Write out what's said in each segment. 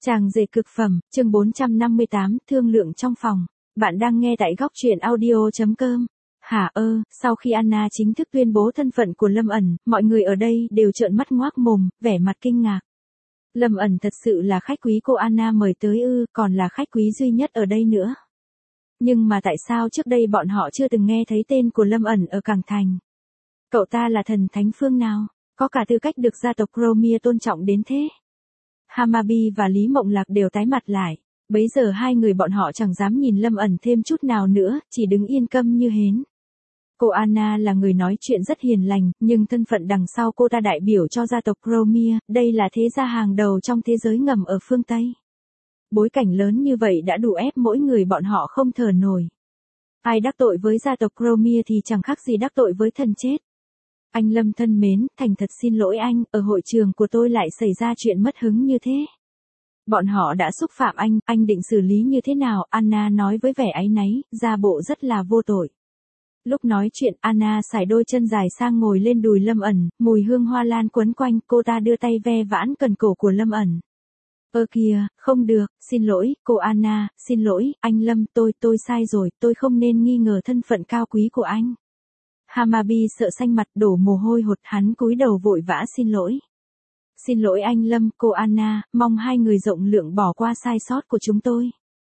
Chàng rể cực phẩm, chương 458, thương lượng trong phòng. Bạn đang nghe tại góc truyện audio.com. Hả sau khi Anna chính thức tuyên bố thân phận của Lâm ẩn, mọi người ở đây đều trợn mắt ngoác mồm, vẻ mặt kinh ngạc. Lâm ẩn thật sự là khách quý cô Anna mời tới còn là khách quý duy nhất ở đây nữa. Nhưng mà tại sao trước đây bọn họ chưa từng nghe thấy tên của Lâm ẩn ở Cảng Thành? Cậu ta là thần thánh phương nào, có cả tư cách được gia tộc Cromia tôn trọng đến thế? Hamabi và Lý Mộng Lạc đều tái mặt lại. Bấy giờ hai người bọn họ chẳng dám nhìn Lâm ẩn thêm chút nào nữa, chỉ đứng yên câm như hến. Cô Anna là người nói chuyện rất hiền lành, nhưng thân phận đằng sau cô ta đại biểu cho gia tộc Cromia, đây là thế gia hàng đầu trong thế giới ngầm ở phương Tây. Bối cảnh lớn như vậy đã đủ ép mỗi người bọn họ không thở nổi. Ai đắc tội với gia tộc Cromia thì chẳng khác gì đắc tội với thần chết. Anh Lâm thân mến, thành thật xin lỗi anh, ở hội trường của tôi lại xảy ra chuyện mất hứng như thế. Bọn họ đã xúc phạm anh định xử lý như thế nào? Anna nói với vẻ áy náy, ra bộ rất là vô tội. Lúc nói chuyện, Anna sải đôi chân dài sang ngồi lên đùi Lâm ẩn, mùi hương hoa lan quấn quanh, cô ta đưa tay ve vãn cần cổ của Lâm ẩn. Kìa, không được, xin lỗi, cô Anna, xin lỗi, anh Lâm, tôi sai rồi, tôi không nên nghi ngờ thân phận cao quý của anh. Hamabi sợ xanh mặt đổ mồ hôi hột, hắn cúi đầu vội vã xin lỗi. Xin lỗi anh Lâm, cô Anna, mong hai người rộng lượng bỏ qua sai sót của chúng tôi.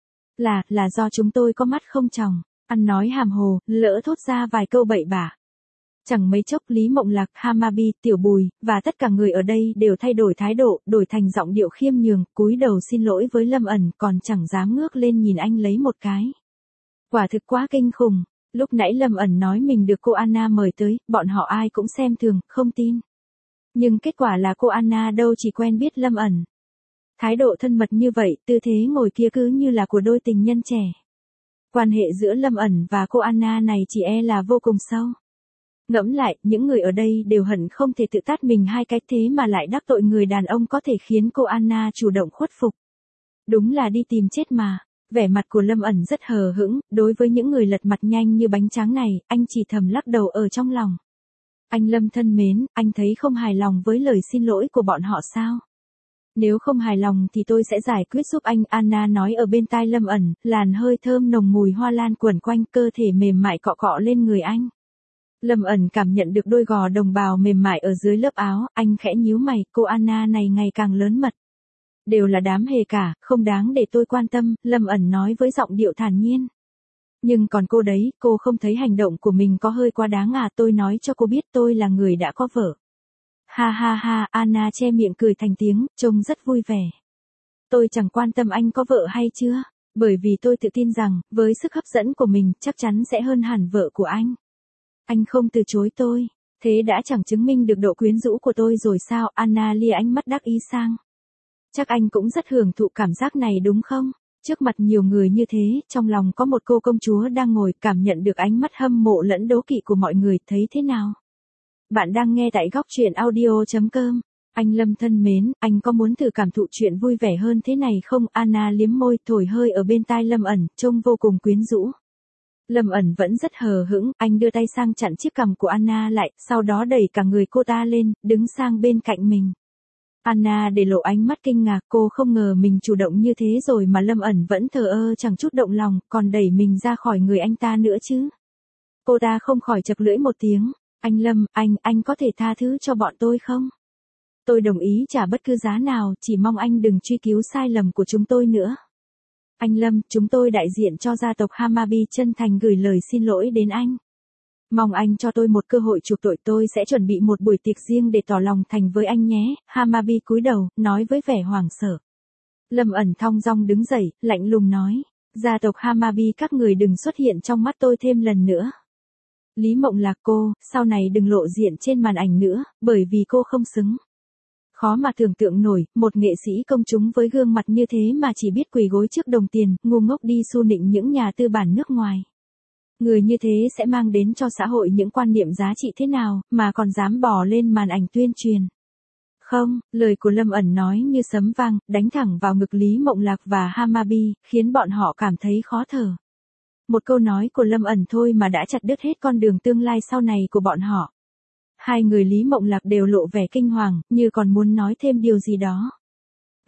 Là do chúng tôi có mắt không tròng. Anh nói hàm hồ, lỡ thốt ra vài câu bậy bạ. Chẳng mấy chốc Lý Mộng Lạc, Hamabi, Tiểu Bùi, và tất cả người ở đây đều thay đổi thái độ, đổi thành giọng điệu khiêm nhường, cúi đầu xin lỗi với Lâm ẩn, còn chẳng dám ngước lên nhìn anh lấy một cái. Quả thực quá kinh khủng. Lúc nãy Lâm ẩn nói mình được cô Anna mời tới, bọn họ ai cũng xem thường, không tin. Nhưng kết quả là cô Anna đâu chỉ quen biết Lâm ẩn. Thái độ thân mật như vậy, tư thế ngồi kia cứ như là của đôi tình nhân trẻ. Quan hệ giữa Lâm ẩn và cô Anna này chỉ là vô cùng sâu. Ngẫm lại, những người ở đây đều hận không thể tự tát mình hai cái thế mà lại đắc tội người đàn ông có thể khiến cô Anna chủ động khuất phục. Đúng là đi tìm chết mà. Vẻ mặt của Lâm ẩn rất hờ hững, đối với những người lật mặt nhanh như bánh tráng này, anh chỉ thầm lắc đầu ở trong lòng. Anh Lâm thân mến, anh thấy không hài lòng với lời xin lỗi của bọn họ sao? Nếu không hài lòng thì tôi sẽ giải quyết giúp anh, Anna nói ở bên tai Lâm ẩn, làn hơi thơm nồng mùi hoa lan quẩn quanh cơ thể mềm mại cọ cọ lên người anh. Lâm ẩn cảm nhận được đôi gò đồng bào mềm mại ở dưới lớp áo, anh khẽ nhíu mày, cô Anna này ngày càng lớn mật. Đều là đám hề cả, không đáng để tôi quan tâm, Lâm ẩn nói với giọng điệu thản nhiên. Nhưng còn cô đấy, cô không thấy hành động của mình có hơi quá đáng à? Tôi nói cho cô biết tôi là người đã có vợ. Ha ha ha, Anna che miệng cười thành tiếng, trông rất vui vẻ. Tôi chẳng quan tâm anh có vợ hay chưa, bởi vì tôi tự tin rằng, với sức hấp dẫn của mình, chắc chắn sẽ hơn hẳn vợ của anh. Anh không từ chối tôi, thế đã chẳng chứng minh được độ quyến rũ của tôi rồi sao? Anna lia ánh mắt đắc ý sang. Chắc anh cũng rất hưởng thụ cảm giác này đúng không? Trước mặt nhiều người như thế, trong lòng có một cô công chúa đang ngồi, cảm nhận được ánh mắt hâm mộ lẫn đố kỵ của mọi người, thấy thế nào? Bạn đang nghe tại góc truyện audio.com. Anh Lâm thân mến, anh có muốn thử cảm thụ chuyện vui vẻ hơn thế này không? Anna liếm môi, thổi hơi ở bên tai Lâm ẩn, trông vô cùng quyến rũ. Lâm ẩn vẫn rất hờ hững, anh đưa tay sang chặn chiếc cằm của Anna lại, sau đó đẩy cả người cô ta lên, đứng sang bên cạnh mình. Anna để lộ ánh mắt kinh ngạc, cô không ngờ mình chủ động như thế rồi mà Lâm ẩn vẫn thờ ơ chẳng chút động lòng, còn đẩy mình ra khỏi người anh ta nữa chứ. Cô ta không khỏi chật lưỡi một tiếng, anh Lâm, anh có thể tha thứ cho bọn tôi không? Tôi đồng ý trả bất cứ giá nào, chỉ mong anh đừng truy cứu sai lầm của chúng tôi nữa. Anh Lâm, chúng tôi đại diện cho gia tộc Hamabi chân thành gửi lời xin lỗi đến anh. Mong anh cho tôi một cơ hội chuộc tội, tôi sẽ chuẩn bị một buổi tiệc riêng để tỏ lòng thành với anh nhé. Hamabi cúi đầu, nói với vẻ hoảng sợ. Lâm ẩn thong dong đứng dậy, lạnh lùng nói. Gia tộc Hamabi các người đừng xuất hiện trong mắt tôi thêm lần nữa. Lý Mộng Lạc cô, sau này đừng lộ diện trên màn ảnh nữa, bởi vì cô không xứng. Khó mà tưởng tượng nổi, một nghệ sĩ công chúng với gương mặt như thế mà chỉ biết quỳ gối trước đồng tiền, ngu ngốc đi xu nịnh những nhà tư bản nước ngoài. Người như thế sẽ mang đến cho xã hội những quan niệm giá trị thế nào, mà còn dám bỏ lên màn ảnh tuyên truyền. Không, lời của Lâm ẩn nói như sấm vang, đánh thẳng vào ngực Lý Mộng Lạc và Hamabi, khiến bọn họ cảm thấy khó thở. Một câu nói của Lâm ẩn thôi mà đã chặt đứt hết con đường tương lai sau này của bọn họ. Hai người Lý Mộng Lạc đều lộ vẻ kinh hoàng, như còn muốn nói thêm điều gì đó.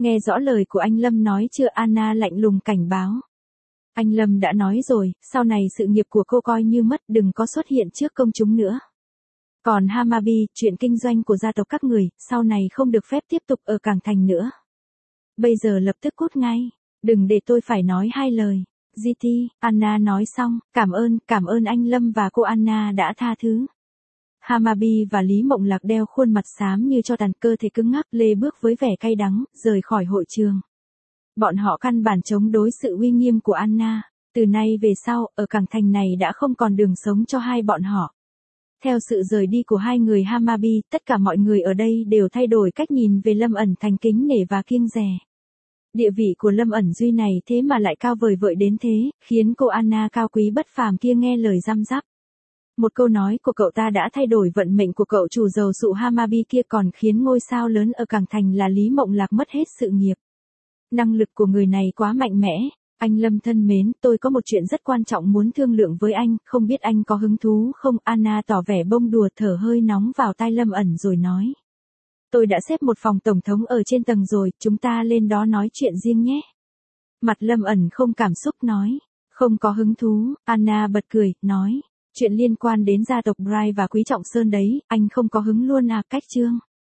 Nghe rõ lời của anh Lâm nói chưa? Anna lạnh lùng cảnh báo. Anh Lâm đã nói rồi, sau này sự nghiệp của cô coi như mất, đừng có xuất hiện trước công chúng nữa. Còn Hamabi, chuyện kinh doanh của gia tộc các người, sau này không được phép tiếp tục ở Cảng Thành nữa. Bây giờ lập tức cút ngay, đừng để tôi phải nói hai lời. GT, Anna nói xong, cảm ơn anh Lâm và cô Anna đã tha thứ. Hamabi và Lý Mộng Lạc đeo khuôn mặt xám như cho tàn, cơ thể cứng ngắc, lê bước với vẻ cay đắng, rời khỏi hội trường. Bọn họ căn bản chống đối sự uy nghiêm của Anna. Từ nay về sau, ở Cảng Thành này đã không còn đường sống cho hai bọn họ. Theo sự rời đi của hai người Hamabi, tất cả mọi người ở đây đều thay đổi cách nhìn về Lâm ẩn thành kính nể và kiêng dè. Địa vị của Lâm ẩn Duy này thế mà lại cao vời vợi đến thế, khiến cô Anna cao quý bất phàm kia nghe lời răm rắp. Một câu nói của cậu ta đã thay đổi vận mệnh của cậu chủ giàu sụ Hamabi kia, còn khiến ngôi sao lớn ở Cảng Thành là Lý Mộng Lạc mất hết sự nghiệp. Năng lực của người này quá mạnh mẽ. Anh Lâm thân mến, tôi có một chuyện rất quan trọng muốn thương lượng với anh, không biết anh có hứng thú không? Anna tỏ vẻ bông đùa, thở hơi nóng vào tai Lâm ẩn rồi nói. Tôi đã xếp một phòng tổng thống ở trên tầng rồi, chúng ta lên đó nói chuyện riêng nhé. Mặt Lâm ẩn không cảm xúc nói. Không có hứng thú. Anna bật cười, nói. Chuyện liên quan đến gia tộc Bright và Quý Trọng Sơn đấy, anh không có hứng luôn à? Cách chương.